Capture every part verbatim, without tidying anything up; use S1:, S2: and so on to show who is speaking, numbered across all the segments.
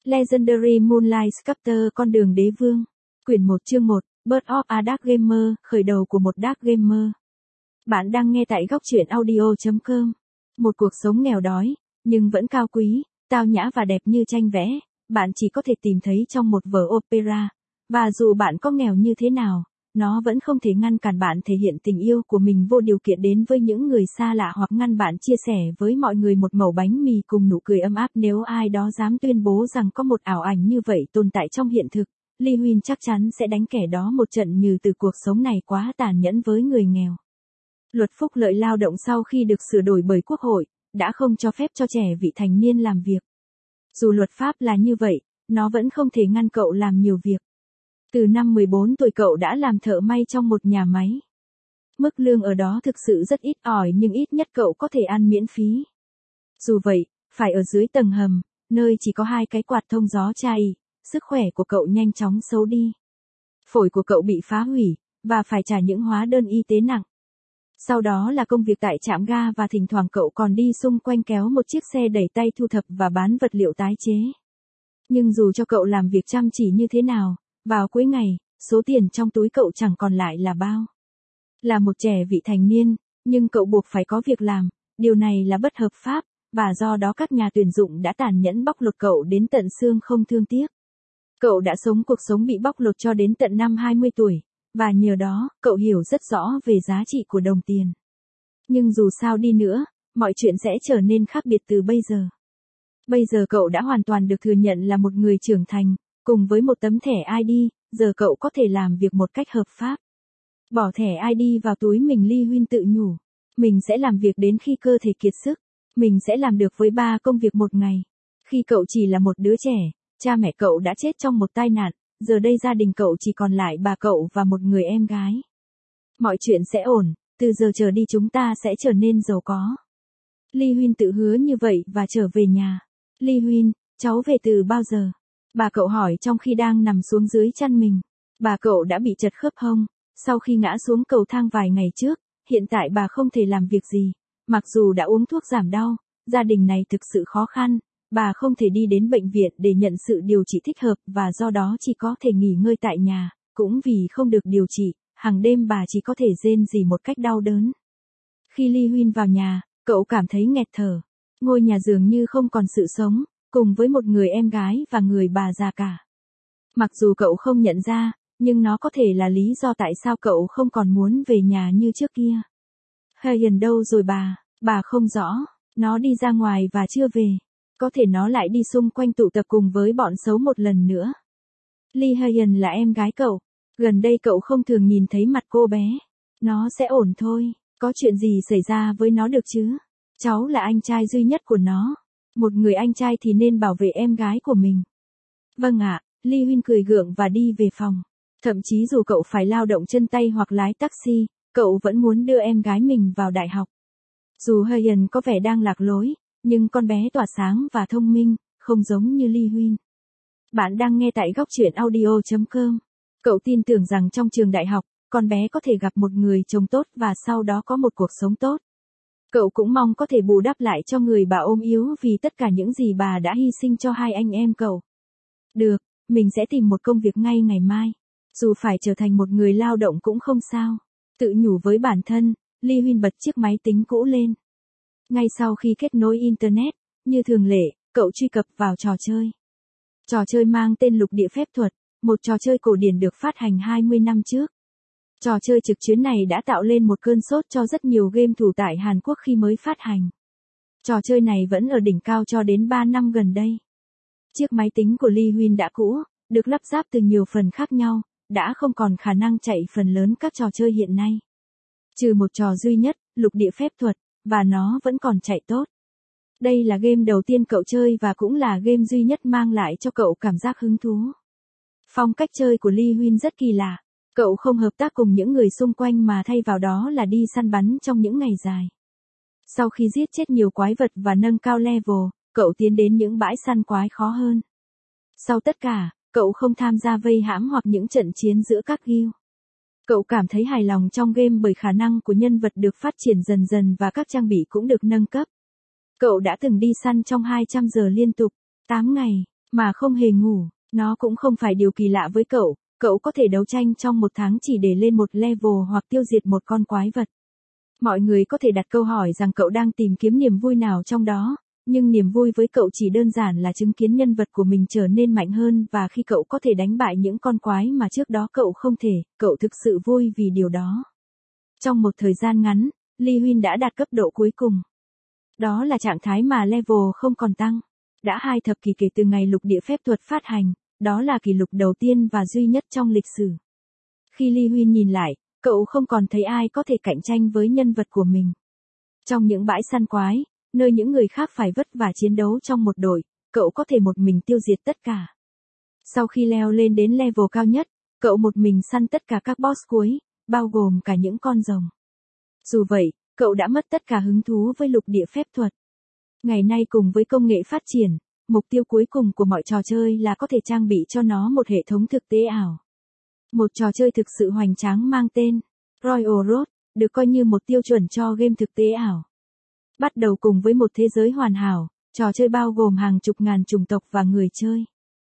S1: Legendary Moonlight Sculptor con đường đế vương. Quyển một chương một, Birth of a Dark Gamer, khởi đầu của một Dark Gamer. Bạn đang nghe tại góc truyện audio chấm com. Một cuộc sống nghèo đói, nhưng vẫn cao quý, tao nhã và đẹp như tranh vẽ, bạn chỉ có thể tìm thấy trong một vở opera. Và dù bạn có nghèo như thế nào, nó vẫn không thể ngăn cản bạn thể hiện tình yêu của mình vô điều kiện đến với những người xa lạ hoặc ngăn bạn chia sẻ với mọi người một mẩu bánh mì cùng nụ cười ấm áp. Nếu ai đó dám tuyên bố rằng có một ảo ảnh như vậy tồn tại trong hiện thực, Lee Huynh chắc chắn sẽ đánh kẻ đó một trận như từ cuộc sống này quá tàn nhẫn với người nghèo. Luật phúc lợi lao động sau khi được sửa đổi bởi Quốc hội, đã không cho phép cho trẻ vị thành niên làm việc. Dù luật pháp là như vậy, nó vẫn không thể ngăn cậu làm nhiều việc. Từ năm mười bốn tuổi cậu đã làm thợ may trong một nhà máy. Mức lương ở đó thực sự rất ít ỏi nhưng ít nhất cậu có thể ăn miễn phí. Dù vậy, phải ở dưới tầng hầm, nơi chỉ có hai cái quạt thông gió chai, sức khỏe của cậu nhanh chóng xấu đi. Phổi của cậu bị phá hủy, và phải trả những hóa đơn y tế nặng. Sau đó là công việc tại trạm ga và thỉnh thoảng cậu còn đi xung quanh kéo một chiếc xe đẩy tay thu thập và bán vật liệu tái chế. Nhưng dù cho cậu làm việc chăm chỉ như thế nào, vào cuối ngày, số tiền trong túi cậu chẳng còn lại là bao. Là một trẻ vị thành niên, nhưng cậu buộc phải có việc làm, điều này là bất hợp pháp, và do đó các nhà tuyển dụng đã tàn nhẫn bóc lột cậu đến tận xương không thương tiếc. Cậu đã sống cuộc sống bị bóc lột cho đến tận năm hai mươi tuổi, và nhờ đó, cậu hiểu rất rõ về giá trị của đồng tiền. Nhưng dù sao đi nữa, mọi chuyện sẽ trở nên khác biệt từ bây giờ. Bây giờ cậu đã hoàn toàn được thừa nhận là một người trưởng thành. Cùng với một tấm thẻ i đê, giờ cậu có thể làm việc một cách hợp pháp. Bỏ thẻ i đê vào túi mình, Lee Huynh tự nhủ. Mình sẽ làm việc đến khi cơ thể kiệt sức. Mình sẽ làm được với ba công việc một ngày. Khi cậu chỉ là một đứa trẻ, cha mẹ cậu đã chết trong một tai nạn, giờ đây gia đình cậu chỉ còn lại bà cậu và một người em gái. Mọi chuyện sẽ ổn, từ giờ trở đi chúng ta sẽ trở nên giàu có. Lee Huynh tự hứa như vậy và trở về nhà. Lee Huynh, cháu về từ bao giờ? Bà cậu hỏi trong khi đang nằm xuống dưới chăn mình. Bà cậu đã bị trật khớp hông, sau khi ngã xuống cầu thang vài ngày trước, hiện tại bà không thể làm việc gì. Mặc dù đã uống thuốc giảm đau, gia đình này thực sự khó khăn, bà không thể đi đến bệnh viện để nhận sự điều trị thích hợp và do đó chỉ có thể nghỉ ngơi tại nhà, cũng vì không được điều trị, hàng đêm bà chỉ có thể rên rỉ một cách đau đớn. Khi Lee Huynh vào nhà, cậu cảm thấy nghẹt thở. Ngôi nhà dường như không còn sự sống, cùng với một người em gái và người bà già cả. Mặc dù cậu không nhận ra, nhưng nó có thể là lý do tại sao cậu không còn muốn về nhà như trước kia. Hayen đâu rồi bà? Bà không rõ, nó đi ra ngoài và chưa về. Có thể nó lại đi xung quanh tụ tập cùng với bọn xấu một lần nữa. Lee Hayen là em gái cậu. Gần đây cậu không thường nhìn thấy mặt cô bé. Nó sẽ ổn thôi, có chuyện gì xảy ra với nó được chứ? Cháu là anh trai duy nhất của nó. Một người anh trai thì nên bảo vệ em gái của mình. Vâng ạ, Lee Huynh cười gượng và đi về phòng. Thậm chí dù cậu phải lao động chân tay hoặc lái taxi, cậu vẫn muốn đưa em gái mình vào đại học. Dù Hayen có vẻ đang lạc lối, nhưng con bé tỏa sáng và thông minh, không giống như Lee Huynh. Bạn đang nghe tại góc truyện audio chấm com. Cậu tin tưởng rằng trong trường đại học, con bé có thể gặp một người chồng tốt và sau đó có một cuộc sống tốt. Cậu cũng mong có thể bù đắp lại cho người bà ôm yếu vì tất cả những gì bà đã hy sinh cho hai anh em cậu. Được, mình sẽ tìm một công việc ngay ngày mai. Dù phải trở thành một người lao động cũng không sao. Tự nhủ với bản thân, Lee Huynh bật chiếc máy tính cũ lên. Ngay sau khi kết nối Internet, như thường lệ, cậu truy cập vào trò chơi. Trò chơi mang tên Lục Địa Phép Thuật, một trò chơi cổ điển được phát hành hai mươi năm trước. Trò chơi trực tuyến này đã tạo lên một cơn sốt cho rất nhiều game thủ tại Hàn Quốc khi mới phát hành. Trò chơi này vẫn ở đỉnh cao cho đến ba năm gần đây. Chiếc máy tính của Lee Huynh đã cũ, được lắp ráp từ nhiều phần khác nhau, đã không còn khả năng chạy phần lớn các trò chơi hiện nay. Trừ một trò duy nhất, Lục Địa Phép Thuật, và nó vẫn còn chạy tốt. Đây là game đầu tiên cậu chơi và cũng là game duy nhất mang lại cho cậu cảm giác hứng thú. Phong cách chơi của Lee Huynh rất kỳ lạ. Cậu không hợp tác cùng những người xung quanh mà thay vào đó là đi săn bắn trong những ngày dài. Sau khi giết chết nhiều quái vật và nâng cao level, cậu tiến đến những bãi săn quái khó hơn. Sau tất cả, cậu không tham gia vây hãm hoặc những trận chiến giữa các guild. Cậu cảm thấy hài lòng trong game bởi khả năng của nhân vật được phát triển dần dần và các trang bị cũng được nâng cấp. Cậu đã từng đi săn trong hai trăm giờ liên tục, tám ngày, mà không hề ngủ. Nó cũng không phải điều kỳ lạ với cậu, cậu có thể đấu tranh trong một tháng chỉ để lên một level hoặc tiêu diệt một con quái vật. Mọi người có thể đặt câu hỏi rằng cậu đang tìm kiếm niềm vui nào trong đó, nhưng niềm vui với cậu chỉ đơn giản là chứng kiến nhân vật của mình trở nên mạnh hơn và khi cậu có thể đánh bại những con quái mà trước đó cậu không thể, cậu thực sự vui vì điều đó. Trong một thời gian ngắn, Lee Huynh đã đạt cấp độ cuối cùng. Đó là trạng thái mà level không còn tăng. Đã hai thập kỷ kể từ ngày lục địa phép thuật phát hành, đó là kỷ lục đầu tiên và duy nhất trong lịch sử. Khi Lee Huynh nhìn lại, cậu không còn thấy ai có thể cạnh tranh với nhân vật của mình. Trong những bãi săn quái, nơi những người khác phải vất vả chiến đấu trong một đội, cậu có thể một mình tiêu diệt tất cả. Sau khi leo lên đến level cao nhất, cậu một mình săn tất cả các boss cuối, bao gồm cả những con rồng. Dù vậy, cậu đã mất tất cả hứng thú với lục địa phép thuật. Ngày nay cùng với công nghệ phát triển, mục tiêu cuối cùng của mọi trò chơi là có thể trang bị cho nó một hệ thống thực tế ảo. Một trò chơi thực sự hoành tráng mang tên Royal Road, được coi như một tiêu chuẩn cho game thực tế ảo. Bắt đầu cùng với một thế giới hoàn hảo, trò chơi bao gồm hàng chục ngàn chủng tộc và người chơi.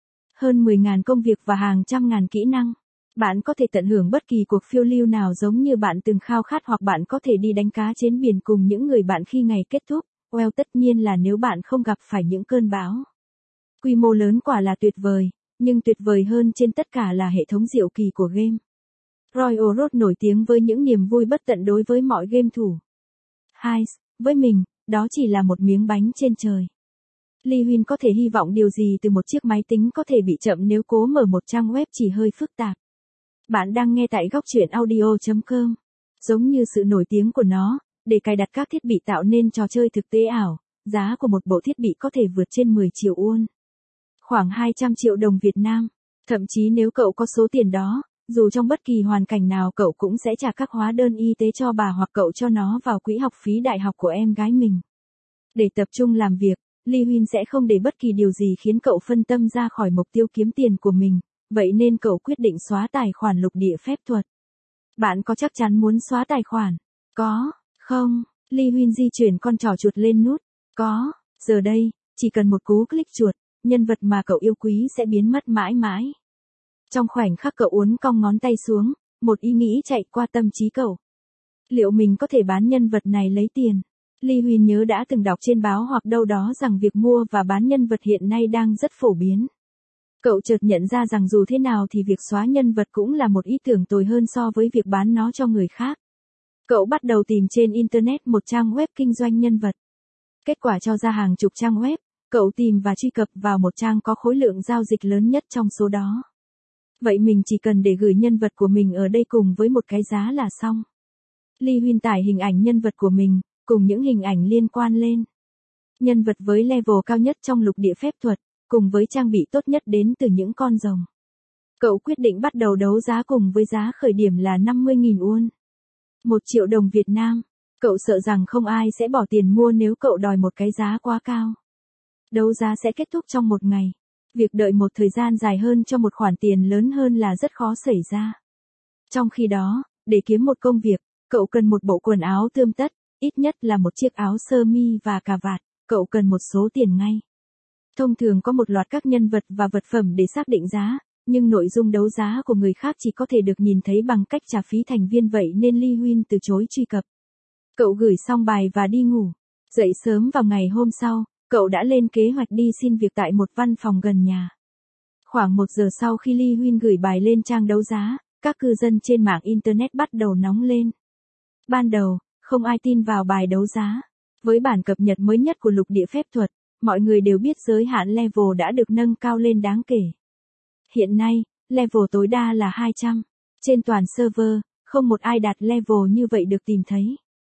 S1: Hơn mười nghìn công việc và hàng trăm ngàn kỹ năng. Bạn có thể tận hưởng bất kỳ cuộc phiêu lưu nào giống như bạn từng khao khát hoặc bạn có thể đi đánh cá trên biển cùng những người bạn khi ngày kết thúc. Well, tất nhiên là nếu bạn không gặp phải những cơn bão. Quy mô lớn quả là tuyệt vời, nhưng tuyệt vời hơn trên tất cả là hệ thống diệu kỳ của game. Royal Road nổi tiếng với những niềm vui bất tận đối với mọi game thủ. Hai, với mình, đó chỉ là một miếng bánh trên trời. Lee Huynh có thể hy vọng điều gì từ một chiếc máy tính có thể bị chậm nếu cố mở một trang web chỉ hơi phức tạp. Bạn đang nghe tại góc truyện audio chấm com. Giống như sự nổi tiếng của nó, để cài đặt các thiết bị tạo nên trò chơi thực tế ảo, giá của một bộ thiết bị có thể vượt trên mười triệu won. Khoảng hai trăm triệu đồng Việt Nam. Thậm chí nếu cậu có số tiền đó, dù trong bất kỳ hoàn cảnh nào cậu cũng sẽ trả các hóa đơn y tế cho bà hoặc cậu cho nó vào quỹ học phí đại học của em gái mình. Để tập trung làm việc, Lee Huynh sẽ không để bất kỳ điều gì khiến cậu phân tâm ra khỏi mục tiêu kiếm tiền của mình, vậy nên cậu quyết định xóa tài khoản lục địa phép thuật. Bạn có chắc chắn muốn xóa tài khoản? Có, không? Lee Huynh di chuyển con trỏ chuột lên nút. Có, giờ đây, chỉ cần một cú click chuột, nhân vật mà cậu yêu quý sẽ biến mất mãi mãi. Trong khoảnh khắc cậu uốn cong ngón tay xuống, một ý nghĩ chạy qua tâm trí cậu. Liệu mình có thể bán nhân vật này lấy tiền? Lee Huynh nhớ đã từng đọc trên báo hoặc đâu đó rằng việc mua và bán nhân vật hiện nay đang rất phổ biến. Cậu chợt nhận ra rằng dù thế nào thì việc xóa nhân vật cũng là một ý tưởng tồi hơn so với việc bán nó cho người khác. Cậu bắt đầu tìm trên Internet một trang web kinh doanh nhân vật. Kết quả cho ra hàng chục trang web, cậu tìm và truy cập vào một trang có khối lượng giao dịch lớn nhất trong số đó. Vậy mình chỉ cần để gửi nhân vật của mình ở đây cùng với một cái giá là xong. Lee Huynh tải hình ảnh nhân vật của mình, cùng những hình ảnh liên quan lên. Nhân vật với level cao nhất trong lục địa phép thuật, cùng với trang bị tốt nhất đến từ những con rồng. Cậu quyết định bắt đầu đấu giá cùng với giá khởi điểm là năm mươi nghìn won. Một triệu đồng Việt Nam. Cậu sợ rằng không ai sẽ bỏ tiền mua nếu cậu đòi một cái giá quá cao. Đấu giá sẽ kết thúc trong một ngày. Việc đợi một thời gian dài hơn cho một khoản tiền lớn hơn là rất khó xảy ra. Trong khi đó, để kiếm một công việc, cậu cần một bộ quần áo tươm tất, ít nhất là một chiếc áo sơ mi và cà vạt, cậu cần một số tiền ngay. Thông thường có một loạt các nhân vật và vật phẩm để xác định giá, nhưng nội dung đấu giá của người khác chỉ có thể được nhìn thấy bằng cách trả phí thành viên vậy nên Lee Huynh từ chối truy cập. Cậu gửi xong bài và đi ngủ. Dậy sớm vào ngày hôm sau, cậu đã lên kế hoạch đi xin việc tại một văn phòng gần nhà. Khoảng một giờ sau khi Lee Huynh gửi bài lên trang đấu giá, các cư dân trên mạng Internet bắt đầu nóng lên. Ban đầu, không ai tin vào bài đấu giá. Với bản cập nhật mới nhất của lục địa phép thuật, mọi người đều biết giới hạn level đã được nâng cao lên đáng kể. Hiện nay, level tối đa là hai trăm. Trên toàn server, không một ai đạt level như vậy được tìm thấy.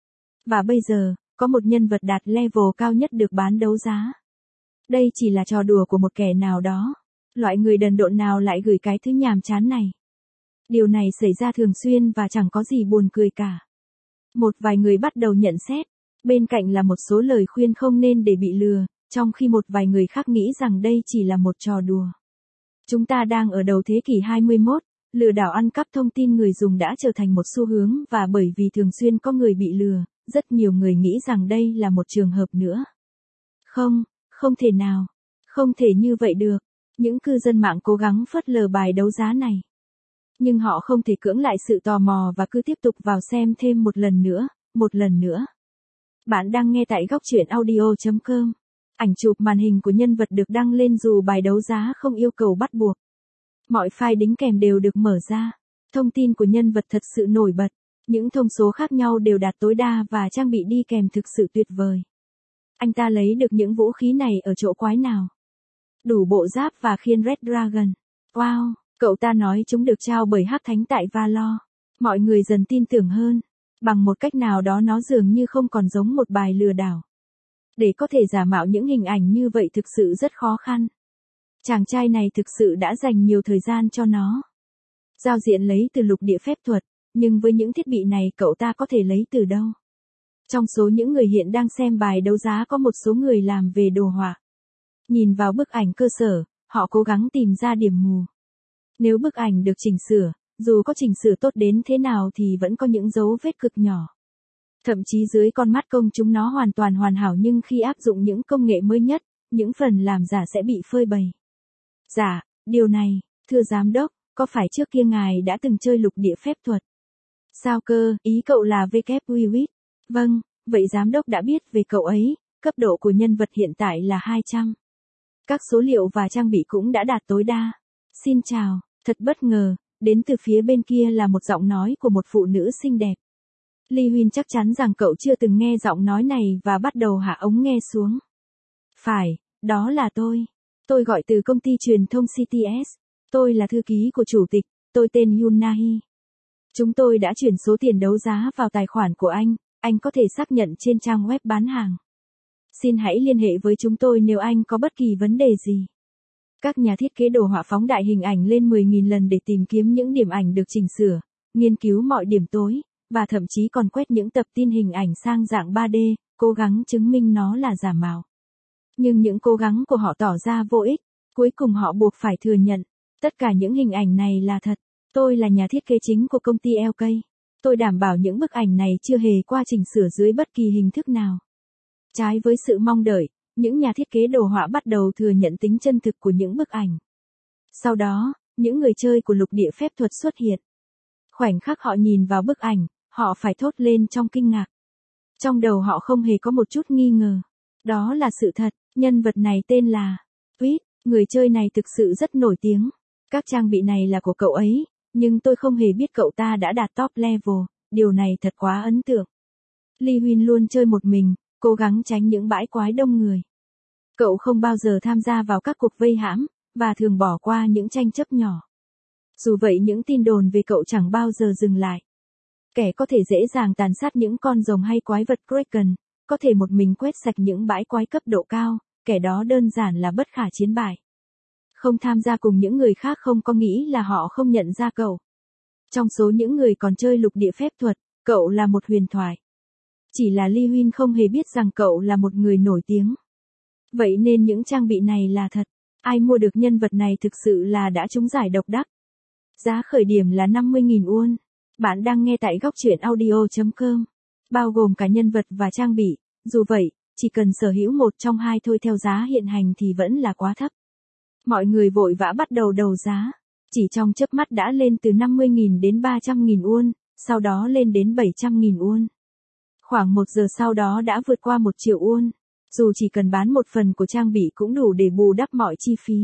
S1: Và bây giờ, có một nhân vật đạt level cao nhất được bán đấu giá. Đây chỉ là trò đùa của một kẻ nào đó. Loại người đần độn nào lại gửi cái thứ nhàm chán này. Điều này xảy ra thường xuyên và chẳng có gì buồn cười cả. Một vài người bắt đầu nhận xét. Bên cạnh là một số lời khuyên không nên để bị lừa, trong khi một vài người khác nghĩ rằng đây chỉ là một trò đùa. Chúng ta đang ở đầu thế kỷ hai mươi mốt, lừa đảo ăn cắp thông tin người dùng đã trở thành một xu hướng và bởi vì thường xuyên có người bị lừa, rất nhiều người nghĩ rằng đây là một trường hợp nữa. Không, không thể nào. Không thể như vậy được. Những cư dân mạng cố gắng phớt lờ bài đấu giá này. Nhưng họ không thể cưỡng lại sự tò mò và cứ tiếp tục vào xem thêm một lần nữa, một lần nữa. Bạn đang nghe tại góc truyện audio chấm com. Ảnh chụp màn hình của nhân vật được đăng lên dù bài đấu giá không yêu cầu bắt buộc. Mọi file đính kèm đều được mở ra. Thông tin của nhân vật thật sự nổi bật. Những thông số khác nhau đều đạt tối đa và trang bị đi kèm thực sự tuyệt vời. Anh ta lấy được những vũ khí này ở chỗ quái nào? Đủ bộ giáp và khiên Red Dragon. Wow, cậu ta nói chúng được trao bởi Hắc Thánh tại Valor. Mọi người dần tin tưởng hơn. Bằng một cách nào đó nó dường như không còn giống một bài lừa đảo. Để có thể giả mạo những hình ảnh như vậy thực sự rất khó khăn. Chàng trai này thực sự đã dành nhiều thời gian cho nó. Giao diện lấy từ lục địa phép thuật, nhưng với những thiết bị này cậu ta có thể lấy từ đâu? Trong số những người hiện đang xem bài đấu giá có một số người làm về đồ họa. Nhìn vào bức ảnh cơ sở, họ cố gắng tìm ra điểm mù. Nếu bức ảnh được chỉnh sửa, dù có chỉnh sửa tốt đến thế nào thì vẫn có những dấu vết cực nhỏ. Thậm chí dưới con mắt công chúng nó hoàn toàn hoàn hảo, nhưng khi áp dụng những công nghệ mới nhất, những phần làm giả sẽ bị phơi bày. Dạ, điều này, thưa giám đốc, có phải trước kia ngài đã từng chơi lục địa phép thuật? Sao cơ, ý cậu là vê kép Wiwit? Vâng, vậy giám đốc đã biết về cậu ấy, cấp độ của nhân vật hiện tại là hai trăm. Các số liệu và trang bị cũng đã đạt tối đa. Xin chào, thật bất ngờ, đến từ phía bên kia là một giọng nói của một phụ nữ xinh đẹp. Lee Huyên chắc chắn rằng cậu chưa từng nghe giọng nói này và bắt đầu hạ ống nghe xuống. Phải, đó là tôi. Tôi gọi từ công ty truyền thông xê tê ét. Tôi là thư ký của chủ tịch, tôi tên Yoon Nahi. Chúng tôi đã chuyển số tiền đấu giá vào tài khoản của anh, anh có thể xác nhận trên trang web bán hàng. Xin hãy liên hệ với chúng tôi nếu anh có bất kỳ vấn đề gì. Các nhà thiết kế đồ họa phóng đại hình ảnh lên mười nghìn lần để tìm kiếm những điểm ảnh được chỉnh sửa, nghiên cứu mọi điểm tối, và thậm chí còn quét những tập tin hình ảnh sang dạng ba D, cố gắng chứng minh nó là giả mạo. Nhưng những cố gắng của họ tỏ ra vô ích, cuối cùng họ buộc phải thừa nhận, tất cả những hình ảnh này là thật. Tôi là nhà thiết kế chính của công ty lờ ca. Tôi đảm bảo những bức ảnh này chưa hề qua chỉnh sửa dưới bất kỳ hình thức nào. Trái với sự mong đợi, những nhà thiết kế đồ họa bắt đầu thừa nhận tính chân thực của những bức ảnh. Sau đó, những người chơi của lục địa phép thuật xuất hiện. Khoảnh khắc họ nhìn vào bức ảnh, họ phải thốt lên trong kinh ngạc. Trong đầu họ không hề có một chút nghi ngờ. Đó là sự thật, nhân vật này tên là Tweet, người chơi này thực sự rất nổi tiếng. Các trang bị này là của cậu ấy, nhưng tôi không hề biết cậu ta đã đạt top level, điều này thật quá ấn tượng. Lee Huyên luôn chơi một mình, cố gắng tránh những bãi quái đông người. Cậu không bao giờ tham gia vào các cuộc vây hãm, và thường bỏ qua những tranh chấp nhỏ. Dù vậy những tin đồn về cậu chẳng bao giờ dừng lại. Kẻ có thể dễ dàng tàn sát những con rồng hay quái vật Kraken, có thể một mình quét sạch những bãi quái cấp độ cao, kẻ đó đơn giản là bất khả chiến bại. Không tham gia cùng những người khác không có nghĩ là họ không nhận ra cậu. Trong số những người còn chơi lục địa phép thuật, cậu là một huyền thoại. Chỉ là Lee Huyên không hề biết rằng cậu là một người nổi tiếng. Vậy nên những trang bị này là thật. Ai mua được nhân vật này thực sự là đã trúng giải độc đắc. Giá khởi điểm là năm mươi nghìn won. Bạn đang nghe tại góc truyện audio chấm com. Bao gồm cả nhân vật và trang bị. Dù vậy, chỉ cần sở hữu một trong hai thôi theo giá hiện hành thì vẫn là quá thấp. Mọi người vội vã bắt đầu đấu giá. Chỉ trong chớp mắt đã lên từ năm mươi nghìn đến ba trăm nghìn won, sau đó lên đến bảy trăm nghìn won. Khoảng một giờ sau đó đã vượt qua một triệu won. Dù chỉ cần bán một phần của trang bị cũng đủ để bù đắp mọi chi phí.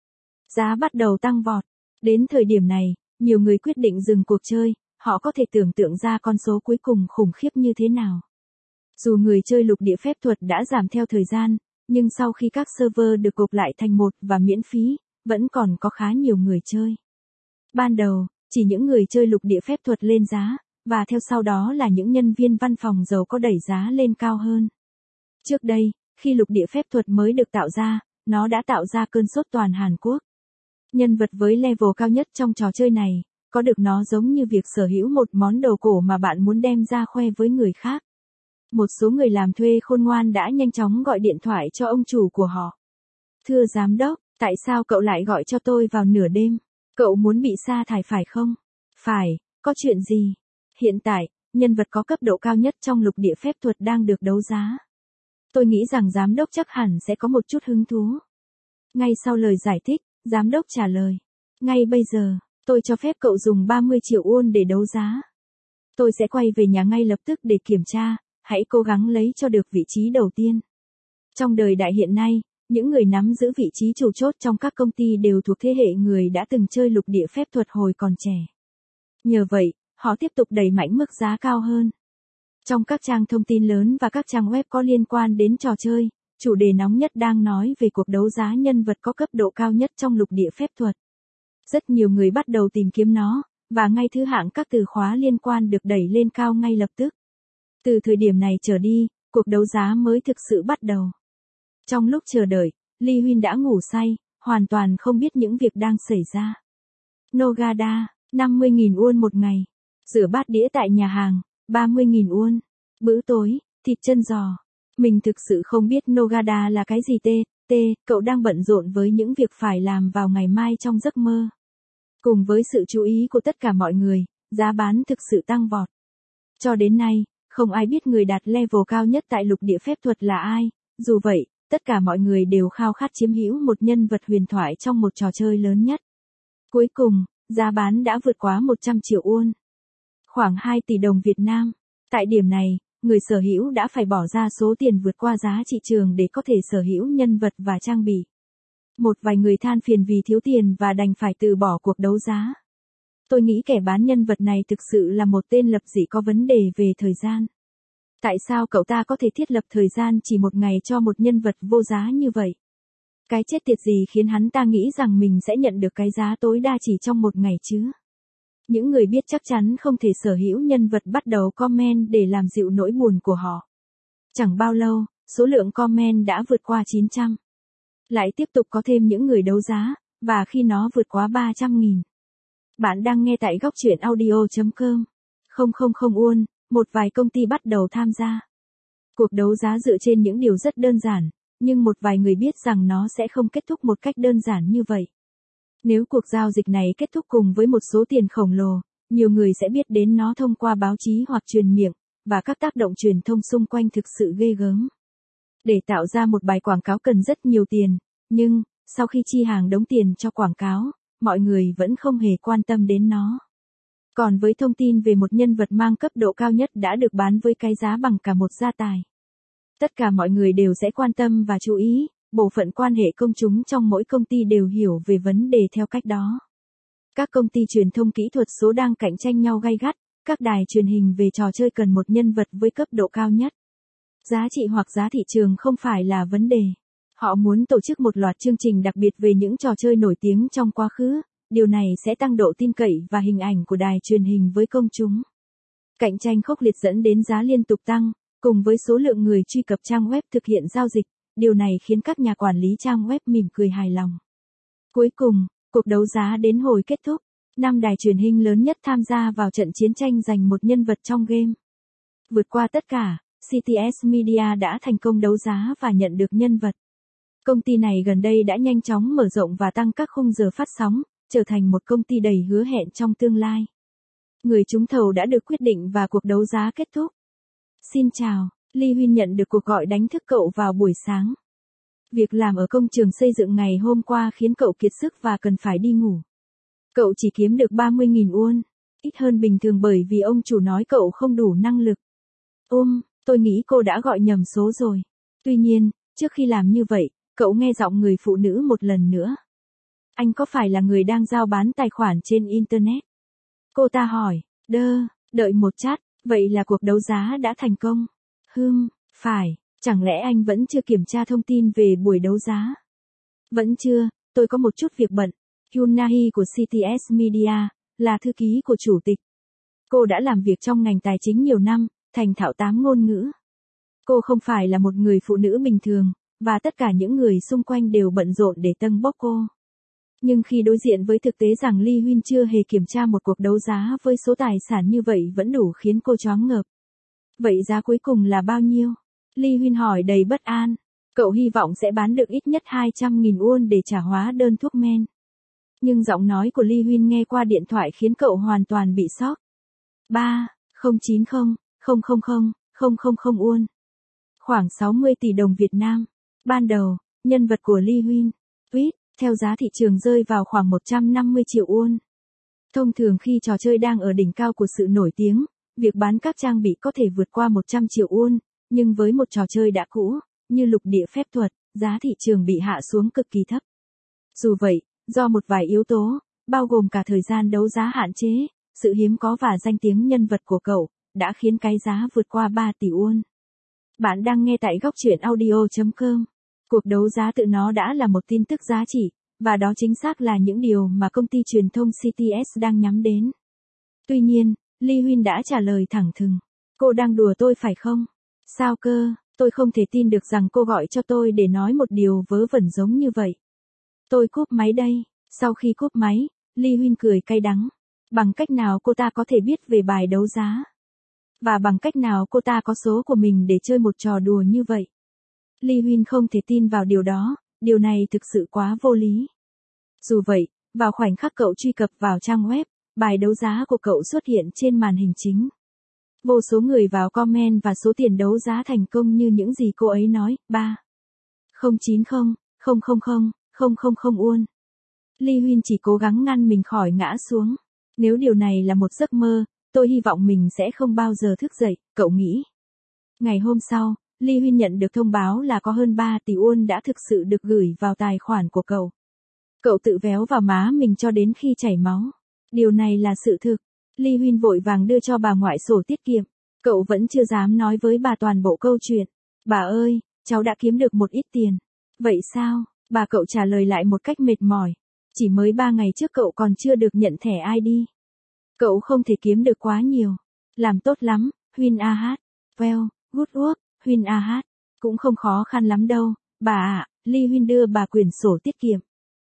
S1: Giá bắt đầu tăng vọt. Đến thời điểm này, nhiều người quyết định dừng cuộc chơi, họ có thể tưởng tượng ra con số cuối cùng khủng khiếp như thế nào. Dù người chơi lục địa phép thuật đã giảm theo thời gian, nhưng sau khi các server được gộp lại thành một và miễn phí, vẫn còn có khá nhiều người chơi. Ban đầu, chỉ những người chơi lục địa phép thuật lên giá, và theo sau đó là những nhân viên văn phòng giàu có đẩy giá lên cao hơn. Trước đây, khi lục địa phép thuật mới được tạo ra, nó đã tạo ra cơn sốt toàn Hàn Quốc. Nhân vật với level cao nhất trong trò chơi này, có được nó giống như việc sở hữu một món đồ cổ mà bạn muốn đem ra khoe với người khác. Một số người làm thuê khôn ngoan đã nhanh chóng gọi điện thoại cho ông chủ của họ. Thưa giám đốc, tại sao cậu lại gọi cho tôi vào nửa đêm? Cậu muốn bị sa thải phải không? Phải, có chuyện gì? Hiện tại, nhân vật có cấp độ cao nhất trong lục địa phép thuật đang được đấu giá. Tôi nghĩ rằng giám đốc chắc hẳn sẽ có một chút hứng thú. Ngay sau lời giải thích, giám đốc trả lời. Ngay bây giờ, tôi cho phép cậu dùng ba mươi triệu won để đấu giá. Tôi sẽ quay về nhà ngay lập tức để kiểm tra, hãy cố gắng lấy cho được vị trí đầu tiên. Trong đời đại hiện nay, những người nắm giữ vị trí chủ chốt trong các công ty đều thuộc thế hệ người đã từng chơi lục địa phép thuật hồi còn trẻ. Nhờ vậy, họ tiếp tục đẩy mạnh mức giá cao hơn. Trong các trang thông tin lớn và các trang web có liên quan đến trò chơi, chủ đề nóng nhất đang nói về cuộc đấu giá nhân vật có cấp độ cao nhất trong lục địa phép thuật. Rất nhiều người bắt đầu tìm kiếm nó, và ngay thứ hạng các từ khóa liên quan được đẩy lên cao ngay lập tức. Từ thời điểm này trở đi, cuộc đấu giá mới thực sự bắt đầu. Trong lúc chờ đợi, Lee Huynh đã ngủ say, hoàn toàn không biết những việc đang xảy ra. Nogada, năm mươi nghìn won một ngày. Rửa bát đĩa tại nhà hàng, ba mươi nghìn won. Bữa tối, thịt chân giò. Mình thực sự không biết Nogada là cái gì tê, tê, cậu đang bận rộn với những việc phải làm vào ngày mai trong giấc mơ. Cùng với sự chú ý của tất cả mọi người, giá bán thực sự tăng vọt. Cho đến nay, không ai biết người đạt level cao nhất tại lục địa phép thuật là ai, dù vậy, tất cả mọi người đều khao khát chiếm hữu một nhân vật huyền thoại trong một trò chơi lớn nhất. Cuối cùng, giá bán đã vượt quá một trăm triệu won. Khoảng hai tỷ đồng Việt Nam. Tại điểm này, người sở hữu đã phải bỏ ra số tiền vượt qua giá trị trường để có thể sở hữu nhân vật và trang bị. Một vài người than phiền vì thiếu tiền và đành phải từ bỏ cuộc đấu giá. Tôi nghĩ kẻ bán nhân vật này thực sự là một tên lập dị có vấn đề về thời gian. Tại sao cậu ta có thể thiết lập thời gian chỉ một ngày cho một nhân vật vô giá như vậy? Cái chết tiệt gì khiến hắn ta nghĩ rằng mình sẽ nhận được cái giá tối đa chỉ trong một ngày chứ? Những người biết chắc chắn không thể sở hữu nhân vật bắt đầu comment để làm dịu nỗi buồn của họ. Chẳng bao lâu, số lượng comment đã vượt qua chín trăm. Lại tiếp tục có thêm những người đấu giá, và khi nó vượt quá ba trăm nghìn. Bạn đang nghe tại góc truyện audio chấm com. Không không không won, một vài công ty bắt đầu tham gia. Cuộc đấu giá dựa trên những điều rất đơn giản, nhưng một vài người biết rằng nó sẽ không kết thúc một cách đơn giản như vậy. Nếu cuộc giao dịch này kết thúc cùng với một số tiền khổng lồ, nhiều người sẽ biết đến nó thông qua báo chí hoặc truyền miệng, và các tác động truyền thông xung quanh thực sự ghê gớm. Để tạo ra một bài quảng cáo cần rất nhiều tiền, nhưng, sau khi chi hàng đống tiền cho quảng cáo, mọi người vẫn không hề quan tâm đến nó. Còn với thông tin về một nhân vật mang cấp độ cao nhất đã được bán với cái giá bằng cả một gia tài, tất cả mọi người đều sẽ quan tâm và chú ý, bộ phận quan hệ công chúng trong mỗi công ty đều hiểu về vấn đề theo cách đó. Các công ty truyền thông kỹ thuật số đang cạnh tranh nhau gay gắt, các đài truyền hình về trò chơi cần một nhân vật với cấp độ cao nhất. Giá trị hoặc giá thị trường không phải là vấn đề. Họ muốn tổ chức một loạt chương trình đặc biệt về những trò chơi nổi tiếng trong quá khứ, điều này sẽ tăng độ tin cậy và hình ảnh của đài truyền hình với công chúng. Cạnh tranh khốc liệt dẫn đến giá liên tục tăng, cùng với số lượng người truy cập trang web thực hiện giao dịch, điều này khiến các nhà quản lý trang web mỉm cười hài lòng. Cuối cùng, cuộc đấu giá đến hồi kết thúc, năm đài truyền hình lớn nhất tham gia vào trận chiến tranh giành một nhân vật trong game. Vượt qua tất cả, xê tê ét Media đã thành công đấu giá và nhận được nhân vật. Công ty này gần đây đã nhanh chóng mở rộng và tăng các khung giờ phát sóng, trở thành một công ty đầy hứa hẹn trong tương lai. Người trúng thầu đã được quyết định và cuộc đấu giá kết thúc. Xin chào, Lee Huynh nhận được cuộc gọi đánh thức cậu vào buổi sáng. Việc làm ở công trường xây dựng ngày hôm qua khiến cậu kiệt sức và cần phải đi ngủ. Cậu chỉ kiếm được ba mươi nghìn won, ít hơn bình thường bởi vì ông chủ nói cậu không đủ năng lực. Ôm, tôi nghĩ cô đã gọi nhầm số rồi. Tuy nhiên, trước khi làm như vậy, cậu nghe giọng người phụ nữ một lần nữa. Anh có phải là người đang giao bán tài khoản trên Internet? Cô ta hỏi, đơ, đợi một chát, vậy là cuộc đấu giá đã thành công. Hừm, phải, chẳng lẽ anh vẫn chưa kiểm tra thông tin về buổi đấu giá? Vẫn chưa, tôi có một chút việc bận. Yunahi của xê tê ét Media, là thư ký của chủ tịch. Cô đã làm việc trong ngành tài chính nhiều năm, thành thạo tám ngôn ngữ. Cô không phải là một người phụ nữ bình thường, và tất cả những người xung quanh đều bận rộn để tâng bốc cô. Nhưng khi đối diện với thực tế rằng Lee Huynh chưa hề kiểm tra một cuộc đấu giá với số tài sản như vậy vẫn đủ khiến cô choáng ngợp. Vậy giá cuối cùng là bao nhiêu? Lee Huynh hỏi đầy bất an. Cậu hy vọng sẽ bán được ít nhất hai trăm nghìn won để trả hóa đơn thuốc men. Nhưng giọng nói của Lee Huynh nghe qua điện thoại khiến cậu hoàn toàn bị sốc. ba, không chín không, không không không, không không không won. Khoảng sáu mươi tỷ đồng Việt Nam. Ban đầu, nhân vật của Lee Huynh, tweet, theo giá thị trường rơi vào khoảng một trăm năm mươi triệu won. Thông thường khi trò chơi đang ở đỉnh cao của sự nổi tiếng, việc bán các trang bị có thể vượt qua một trăm triệu won, nhưng với một trò chơi đã cũ, như lục địa phép thuật, giá thị trường bị hạ xuống cực kỳ thấp. Dù vậy, do một vài yếu tố, bao gồm cả thời gian đấu giá hạn chế, sự hiếm có và danh tiếng nhân vật của cậu, đã khiến cái giá vượt qua ba tỷ won. Bạn đang nghe tại góc truyện audio chấm com. Cuộc đấu giá tự nó đã là một tin tức giá trị, và đó chính xác là những điều mà công ty truyền thông xê tê ét đang nhắm đến. Tuy nhiên, Lee Huynh đã trả lời thẳng thừng. Cô đang đùa tôi phải không? Sao cơ, tôi không thể tin được rằng cô gọi cho tôi để nói một điều vớ vẩn giống như vậy. Tôi cúp máy đây. Sau khi cúp máy, Lee Huynh cười cay đắng. Bằng cách nào cô ta có thể biết về bài đấu giá? Và bằng cách nào cô ta có số của mình để chơi một trò đùa như vậy? Lee Huynh không thể tin vào điều đó, điều này thực sự quá vô lý. Dù vậy, vào khoảnh khắc cậu truy cập vào trang web, bài đấu giá của cậu xuất hiện trên màn hình chính. Vô số người vào comment và số tiền đấu giá thành công như những gì cô ấy nói, ba không chín không, không không không, không không không won. Lee Huynh chỉ cố gắng ngăn mình khỏi ngã xuống. Nếu điều này là một giấc mơ, tôi hy vọng mình sẽ không bao giờ thức dậy, cậu nghĩ. Ngày hôm sau, Lee Huynh nhận được thông báo là có hơn ba tỷ won đã thực sự được gửi vào tài khoản của cậu. Cậu tự véo vào má mình cho đến khi chảy máu. Điều này là sự thực. Lee Huynh vội vàng đưa cho bà ngoại sổ tiết kiệm. Cậu vẫn chưa dám nói với bà toàn bộ câu chuyện. Bà ơi, cháu đã kiếm được một ít tiền. Vậy sao? Bà cậu trả lời lại một cách mệt mỏi. Chỉ mới ba ngày trước cậu còn chưa được nhận thẻ i đê. Cậu không thể kiếm được quá nhiều. Làm tốt lắm, Huynh a hát. Well, good work, Huynh a hát. Cũng không khó khăn lắm đâu, bà ạ. Lee Huynh đưa bà quyển sổ tiết kiệm.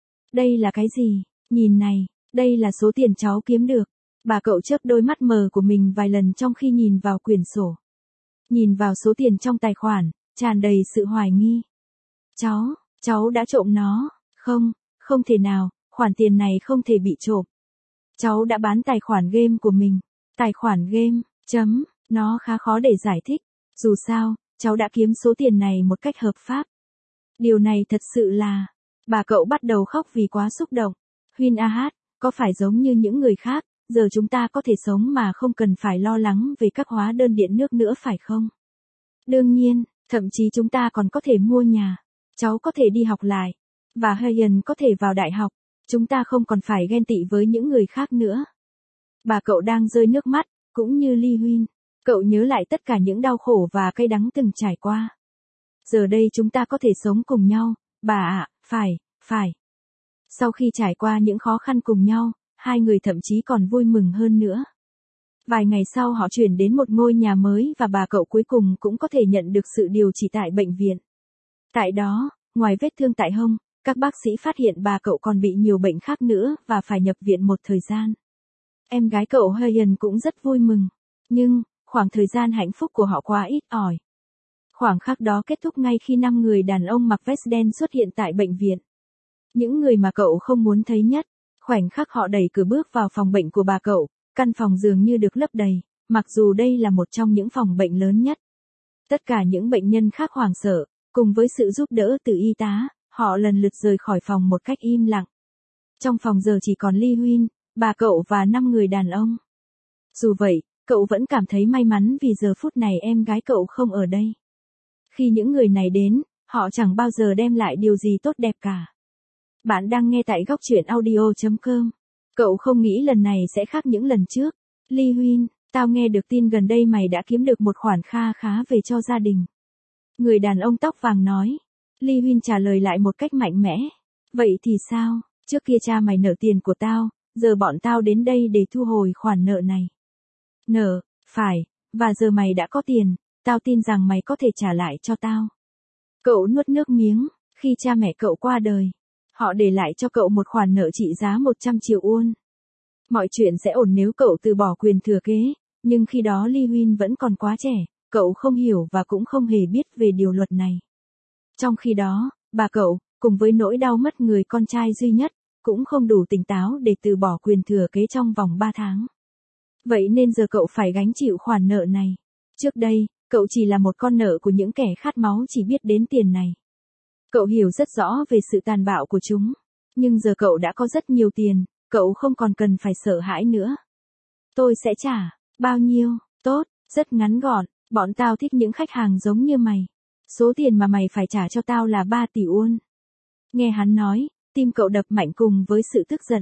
S1: Đây là cái gì? Nhìn này, đây là số tiền cháu kiếm được. Bà cậu chớp đôi mắt mờ của mình vài lần trong khi nhìn vào quyển sổ. Nhìn vào số tiền trong tài khoản, tràn đầy sự hoài nghi. Cháu, cháu đã trộm nó. Không, không thể nào, khoản tiền này không thể bị trộm. Cháu đã bán tài khoản game của mình. Tài khoản game, chấm, nó khá khó để giải thích. Dù sao, cháu đã kiếm số tiền này một cách hợp pháp. Điều này thật sự là... Bà cậu bắt đầu khóc vì quá xúc động. Huynh a hát, có phải giống như những người khác, giờ chúng ta có thể sống mà không cần phải lo lắng về các hóa đơn điện nước nữa phải không? Đương nhiên, thậm chí chúng ta còn có thể mua nhà. Cháu có thể đi học lại. Và Hayen có thể vào đại học. Chúng ta không còn phải ghen tị với những người khác nữa. Bà cậu đang rơi nước mắt, cũng như Lee Huynh. Cậu nhớ lại tất cả những đau khổ và cay đắng từng trải qua. Giờ đây chúng ta có thể sống cùng nhau, bà ạ, à, phải, phải. Sau khi trải qua những khó khăn cùng nhau, hai người thậm chí còn vui mừng hơn nữa. Vài ngày sau họ chuyển đến một ngôi nhà mới và bà cậu cuối cùng cũng có thể nhận được sự điều trị tại bệnh viện. Tại đó, ngoài vết thương tại hông, các bác sĩ phát hiện bà cậu còn bị nhiều bệnh khác nữa và phải nhập viện một thời gian. Em gái cậu Hayen cũng rất vui mừng. Nhưng, khoảng thời gian hạnh phúc của họ quá ít ỏi. Khoảng khắc đó kết thúc ngay khi năm người đàn ông mặc vest đen xuất hiện tại bệnh viện. Những người mà cậu không muốn thấy nhất. Khoảnh khắc họ đẩy cửa bước vào phòng bệnh của bà cậu, căn phòng dường như được lấp đầy, mặc dù đây là một trong những phòng bệnh lớn nhất. Tất cả những bệnh nhân khác hoảng sợ, cùng với sự giúp đỡ từ y tá, họ lần lượt rời khỏi phòng một cách im lặng. Trong phòng giờ chỉ còn Lee Huynh, bà cậu và năm người đàn ông. Dù vậy, cậu vẫn cảm thấy may mắn vì giờ phút này em gái cậu không ở đây. Khi những người này đến, họ chẳng bao giờ đem lại điều gì tốt đẹp cả. Bạn đang nghe tại góc truyện audio chấm com. Cậu không nghĩ lần này sẽ khác những lần trước. Lee Huynh, tao nghe được tin gần đây mày đã kiếm được một khoản kha khá về cho gia đình. Người đàn ông tóc vàng nói. Lee Huynh trả lời lại một cách mạnh mẽ. Vậy thì sao, trước kia cha mày nợ tiền của tao, giờ bọn tao đến đây để thu hồi khoản nợ này. Nợ, phải, và giờ mày đã có tiền, tao tin rằng mày có thể trả lại cho tao. Cậu nuốt nước miếng, khi cha mẹ cậu qua đời. Họ để lại cho cậu một khoản nợ trị giá một trăm triệu won. Mọi chuyện sẽ ổn nếu cậu từ bỏ quyền thừa kế, nhưng khi đó Lee Huynh vẫn còn quá trẻ, cậu không hiểu và cũng không hề biết về điều luật này. Trong khi đó, bà cậu, cùng với nỗi đau mất người con trai duy nhất, cũng không đủ tỉnh táo để từ bỏ quyền thừa kế trong vòng ba tháng. Vậy nên giờ cậu phải gánh chịu khoản nợ này. Trước đây, cậu chỉ là một con nợ của những kẻ khát máu chỉ biết đến tiền này. Cậu hiểu rất rõ về sự tàn bạo của chúng. Nhưng giờ cậu đã có rất nhiều tiền, cậu không còn cần phải sợ hãi nữa. Tôi sẽ trả. Bao nhiêu? Tốt, rất ngắn gọn, bọn tao thích những khách hàng giống như mày. Số tiền mà mày phải trả cho tao là ba tỷ won. Nghe hắn nói, tim cậu đập mạnh cùng với sự tức giận.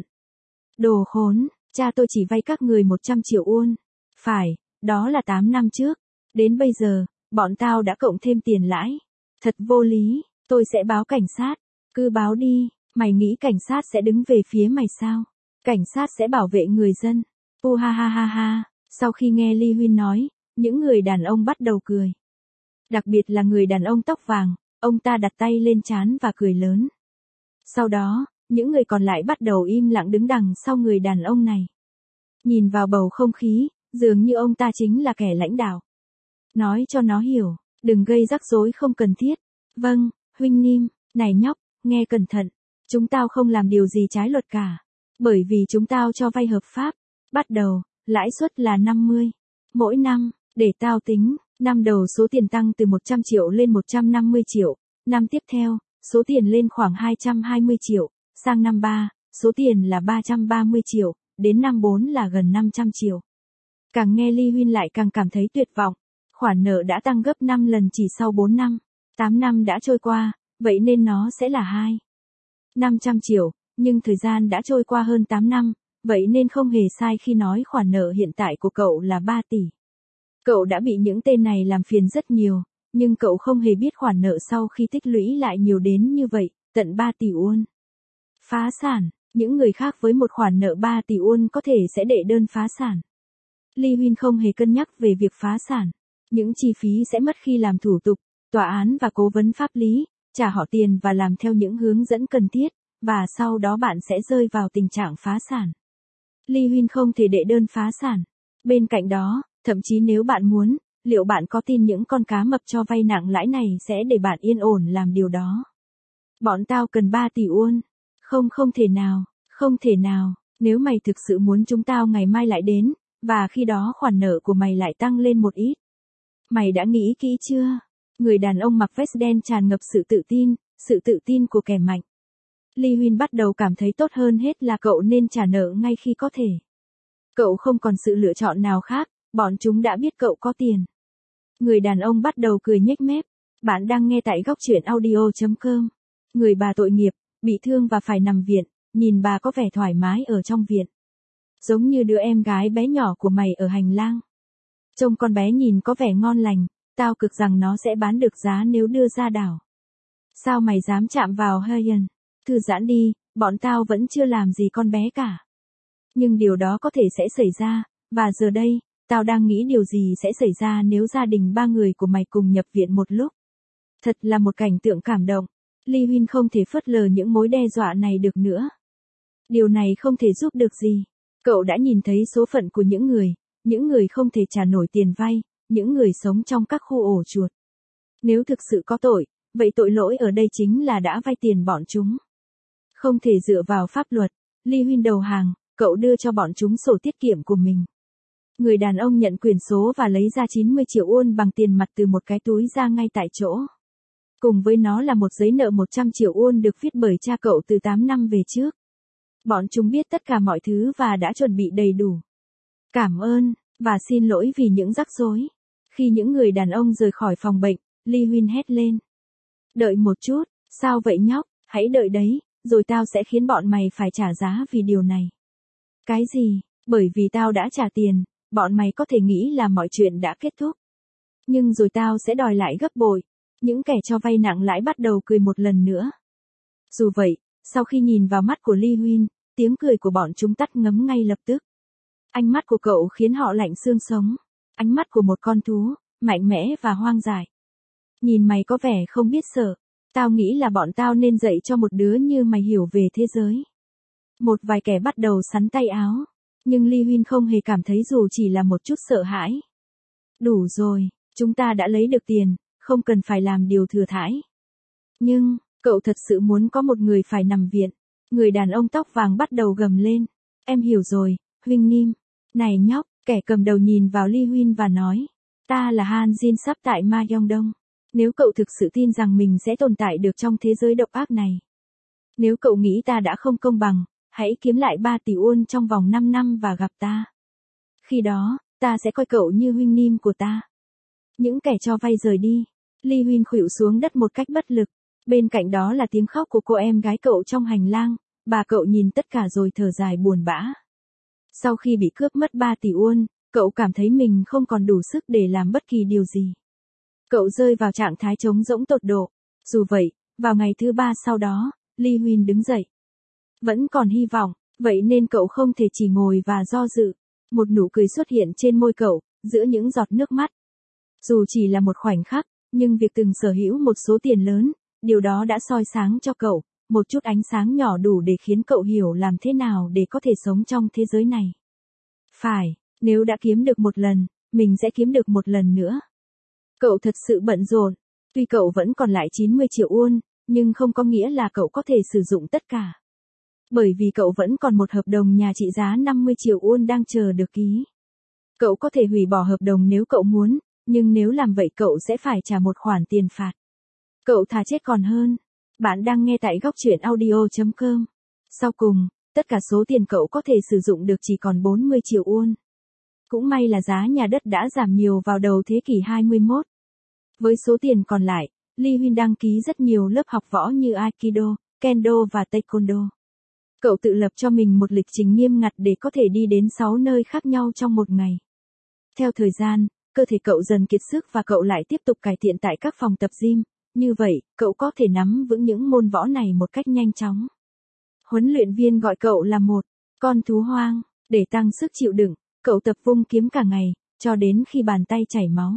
S1: Đồ khốn, cha tôi chỉ vay các người một trăm triệu won. Phải, đó là tám năm trước. Đến bây giờ, bọn tao đã cộng thêm tiền lãi. Thật vô lý, tôi sẽ báo cảnh sát. Cứ báo đi, mày nghĩ cảnh sát sẽ đứng về phía mày sao? Cảnh sát sẽ bảo vệ người dân. U ha ha ha ha, sau khi nghe Lee Huynh nói, những người đàn ông bắt đầu cười. Đặc biệt là người đàn ông tóc vàng, ông ta đặt tay lên trán và cười lớn. Sau đó, những người còn lại bắt đầu im lặng đứng đằng sau người đàn ông này. Nhìn vào bầu không khí, dường như ông ta chính là kẻ lãnh đạo. Nói cho nó hiểu, đừng gây rắc rối không cần thiết. Vâng, huynh Nim, này nhóc, nghe cẩn thận. Chúng tao không làm điều gì trái luật cả. Bởi vì chúng tao cho vay hợp pháp. Bắt đầu, lãi suất là năm mươi. Mỗi năm, để tao tính, năm đầu số tiền tăng từ một trăm triệu lên một trăm năm mươi triệu. Năm tiếp theo, số tiền lên khoảng hai trăm hai mươi triệu. Sang năm ba, số tiền là ba trăm ba mươi triệu. Đến năm bốn là gần năm trăm triệu. Càng nghe Lee Huynh lại càng cảm thấy tuyệt vọng. Khoản nợ đã tăng gấp năm lần chỉ sau bốn năm. tám năm đã trôi qua, vậy nên nó sẽ là hai. năm trăm triệu, nhưng thời gian đã trôi qua hơn tám năm, vậy nên không hề sai khi nói khoản nợ hiện tại của cậu là ba tỷ. Cậu đã bị những tên này làm phiền rất nhiều, nhưng cậu không hề biết khoản nợ sau khi tích lũy lại nhiều đến như vậy, tận ba tỷ won. Phá sản, những người khác với một khoản nợ ba tỷ won có thể sẽ đệ đơn phá sản. Lee Huynh không hề cân nhắc về việc phá sản. Những chi phí sẽ mất khi làm thủ tục, tòa án và cố vấn pháp lý, trả họ tiền và làm theo những hướng dẫn cần thiết, và sau đó bạn sẽ rơi vào tình trạng phá sản. Lee Huynh không thể đệ đơn phá sản. Bên cạnh đó, thậm chí nếu bạn muốn, liệu bạn có tin những con cá mập cho vay nặng lãi này sẽ để bạn yên ổn làm điều đó? Bọn tao cần ba tỷ won. Không không thể nào, không thể nào, nếu mày thực sự muốn chúng tao ngày mai lại đến, và khi đó khoản nợ của mày lại tăng lên một ít. Mày đã nghĩ kỹ chưa? Người đàn ông mặc vest đen tràn ngập sự tự tin, sự tự tin của kẻ mạnh. Lee Huynh bắt đầu cảm thấy tốt hơn hết là cậu nên trả nợ ngay khi có thể. Cậu không còn sự lựa chọn nào khác, bọn chúng đã biết cậu có tiền. Người đàn ông bắt đầu cười nhếch mép. Bạn đang nghe tại góc truyện audio chấm com. Người bà tội nghiệp, bị thương và phải nằm viện, nhìn bà có vẻ thoải mái ở trong viện. Giống như đứa em gái bé nhỏ của mày ở hành lang. Trông con bé nhìn có vẻ ngon lành, tao cực rằng nó sẽ bán được giá nếu đưa ra đảo. Sao mày dám chạm vào Hyun? Thư giãn đi, bọn tao vẫn chưa làm gì con bé cả. Nhưng điều đó có thể sẽ xảy ra, và giờ đây, tao đang nghĩ điều gì sẽ xảy ra nếu gia đình ba người của mày cùng nhập viện một lúc. Thật là một cảnh tượng cảm động. Lee Huynh không thể phớt lờ những mối đe dọa này được nữa. Điều này không thể giúp được gì. Cậu đã nhìn thấy số phận của những người, những người không thể trả nổi tiền vay, những người sống trong các khu ổ chuột. Nếu thực sự có tội, vậy tội lỗi ở đây chính là đã vay tiền bọn chúng. Không thể dựa vào pháp luật, Lee Huynh đầu hàng, cậu đưa cho bọn chúng sổ tiết kiệm của mình. Người đàn ông nhận quyển số và lấy ra chín mươi triệu won bằng tiền mặt từ một cái túi ra ngay tại chỗ. Cùng với nó là một giấy nợ một trăm triệu won được viết bởi cha cậu từ tám năm về trước. Bọn chúng biết tất cả mọi thứ và đã chuẩn bị đầy đủ. Cảm ơn, và xin lỗi vì những rắc rối. Khi những người đàn ông rời khỏi phòng bệnh, Lee Huynh hét lên. Đợi một chút, sao vậy nhóc, hãy đợi đấy, rồi tao sẽ khiến bọn mày phải trả giá vì điều này. Cái gì? Bởi vì tao đã trả tiền, bọn mày có thể nghĩ là mọi chuyện đã kết thúc. Nhưng rồi tao sẽ đòi lại gấp bội. Những kẻ cho vay nặng lãi bắt đầu cười một lần nữa. Dù vậy, sau khi nhìn vào mắt của Lee Huynh, tiếng cười của bọn chúng tắt ngấm ngay lập tức. Ánh mắt của cậu khiến họ lạnh xương sống. Ánh mắt của một con thú, mạnh mẽ và hoang dại. Nhìn mày có vẻ không biết sợ. Tao nghĩ là bọn tao nên dạy cho một đứa như mày hiểu về thế giới. Một vài kẻ bắt đầu sắn tay áo. Nhưng Lee Huynh không hề cảm thấy dù chỉ là một chút sợ hãi. Đủ rồi, chúng ta đã lấy được tiền, không cần phải làm điều thừa thãi. Nhưng, cậu thật sự muốn có một người phải nằm viện. Người đàn ông tóc vàng bắt đầu gầm lên. Em hiểu rồi, Huynh Nim. Này nhóc, kẻ cầm đầu nhìn vào Lee Huynh và nói. Ta là Han Jin sắp tại Ma Yongdong. Nếu cậu thực sự tin rằng mình sẽ tồn tại được trong thế giới độc ác này. Nếu cậu nghĩ ta đã không công bằng, hãy kiếm lại ba tỷ won trong vòng năm năm và gặp ta. Khi đó, ta sẽ coi cậu như huynh nim của ta. Những kẻ cho vay rời đi. Lee Huynh khuỵu xuống đất một cách bất lực. Bên cạnh đó là tiếng khóc của cô em gái cậu trong hành lang. Bà cậu nhìn tất cả rồi thở dài buồn bã. Sau khi bị cướp mất ba tỷ won, cậu cảm thấy mình không còn đủ sức để làm bất kỳ điều gì. Cậu rơi vào trạng thái trống rỗng tột độ. Dù vậy, vào ngày thứ ba sau đó, Lee Huynh đứng dậy. Vẫn còn hy vọng, vậy nên cậu không thể chỉ ngồi và do dự. Một nụ cười xuất hiện trên môi cậu, giữa những giọt nước mắt. Dù chỉ là một khoảnh khắc, nhưng việc từng sở hữu một số tiền lớn, điều đó đã soi sáng cho cậu, một chút ánh sáng nhỏ đủ để khiến cậu hiểu làm thế nào để có thể sống trong thế giới này. Phải, nếu đã kiếm được một lần, mình sẽ kiếm được một lần nữa. Cậu thật sự bận rộn, tuy cậu vẫn còn lại chín mươi triệu won, nhưng không có nghĩa là cậu có thể sử dụng tất cả. Bởi vì cậu vẫn còn một hợp đồng nhà trị giá năm mươi triệu won đang chờ được ký. Cậu có thể hủy bỏ hợp đồng nếu cậu muốn, nhưng nếu làm vậy cậu sẽ phải trả một khoản tiền phạt. Cậu thà chết còn hơn. Bạn đang nghe tại góc truyện audio chấm com. Sau cùng, tất cả số tiền cậu có thể sử dụng được chỉ còn bốn mươi triệu won. Cũng may là giá nhà đất đã giảm nhiều vào đầu thế kỷ hai mươi mốt. Với số tiền còn lại, Lee Huynh đăng ký rất nhiều lớp học võ như Aikido, Kendo và Taekwondo. Cậu tự lập cho mình một lịch trình nghiêm ngặt để có thể đi đến sáu nơi khác nhau trong một ngày. Theo thời gian, cơ thể cậu dần kiệt sức và cậu lại tiếp tục cải thiện tại các phòng tập gym. Như vậy, cậu có thể nắm vững những môn võ này một cách nhanh chóng. Huấn luyện viên gọi cậu là một con thú hoang. Để tăng sức chịu đựng, cậu tập vung kiếm cả ngày, cho đến khi bàn tay chảy máu.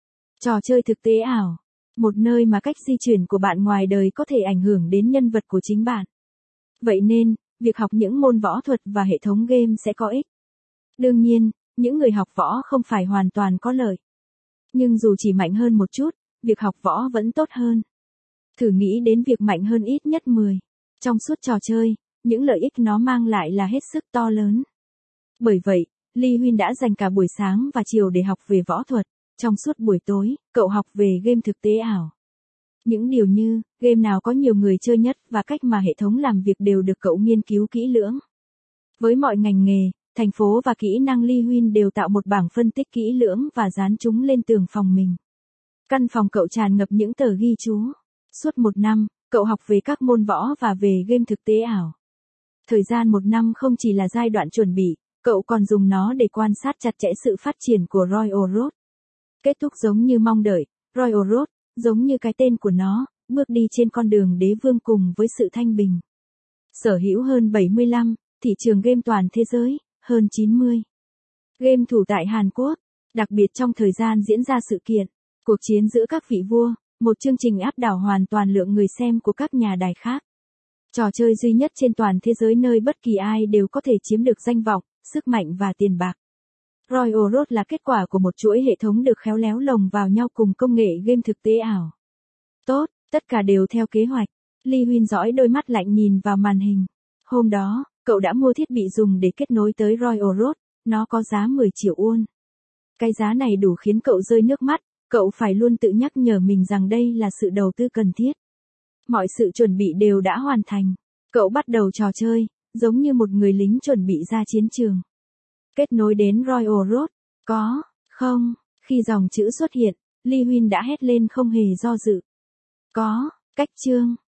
S1: Trò chơi thực tế ảo. Một nơi mà cách di chuyển của bạn ngoài đời có thể ảnh hưởng đến nhân vật của chính bạn. Vậy nên, việc học những môn võ thuật và hệ thống game sẽ có ích. Đương nhiên, những người học võ không phải hoàn toàn có lợi. Nhưng dù chỉ mạnh hơn một chút, việc học võ vẫn tốt hơn. Thử nghĩ đến việc mạnh hơn ít nhất mười. Trong suốt trò chơi, những lợi ích nó mang lại là hết sức to lớn. Bởi vậy, Lee Huynh đã dành cả buổi sáng và chiều để học về võ thuật. Trong suốt buổi tối, cậu học về game thực tế ảo. Những điều như, game nào có nhiều người chơi nhất và cách mà hệ thống làm việc đều được cậu nghiên cứu kỹ lưỡng. Với mọi ngành nghề, thành phố và kỹ năng, Lee Huynh đều tạo một bảng phân tích kỹ lưỡng và dán chúng lên tường phòng mình. Căn phòng cậu tràn ngập những tờ ghi chú. Suốt một năm, cậu học về các môn võ và về game thực tế ảo. Thời gian một năm không chỉ là giai đoạn chuẩn bị, cậu còn dùng nó để quan sát chặt chẽ sự phát triển của Royal Road. Kết thúc giống như mong đợi, Royal Road, giống như cái tên của nó, bước đi trên con đường đế vương cùng với sự thanh bình. Sở hữu hơn bảy mươi lăm, thị trường game toàn thế giới, hơn chín mươi. Game thủ tại Hàn Quốc, đặc biệt trong thời gian diễn ra sự kiện, cuộc chiến giữa các vị vua, một chương trình áp đảo hoàn toàn lượng người xem của các nhà đài khác. Trò chơi duy nhất trên toàn thế giới nơi bất kỳ ai đều có thể chiếm được danh vọng, sức mạnh và tiền bạc. Royal Road là kết quả của một chuỗi hệ thống được khéo léo lồng vào nhau cùng công nghệ game thực tế ảo. Tốt, tất cả đều theo kế hoạch. Lee Huynh dõi đôi mắt lạnh nhìn vào màn hình. Hôm đó, cậu đã mua thiết bị dùng để kết nối tới Royal Road, nó có giá mười triệu won. Cái giá này đủ khiến cậu rơi nước mắt, cậu phải luôn tự nhắc nhở mình rằng đây là sự đầu tư cần thiết. Mọi sự chuẩn bị đều đã hoàn thành. Cậu bắt đầu trò chơi, giống như một người lính chuẩn bị ra chiến trường. Kết nối đến Royal Road, có, không, khi dòng chữ xuất hiện, Lee Huynh đã hét lên không hề do dự. Có, cách chương.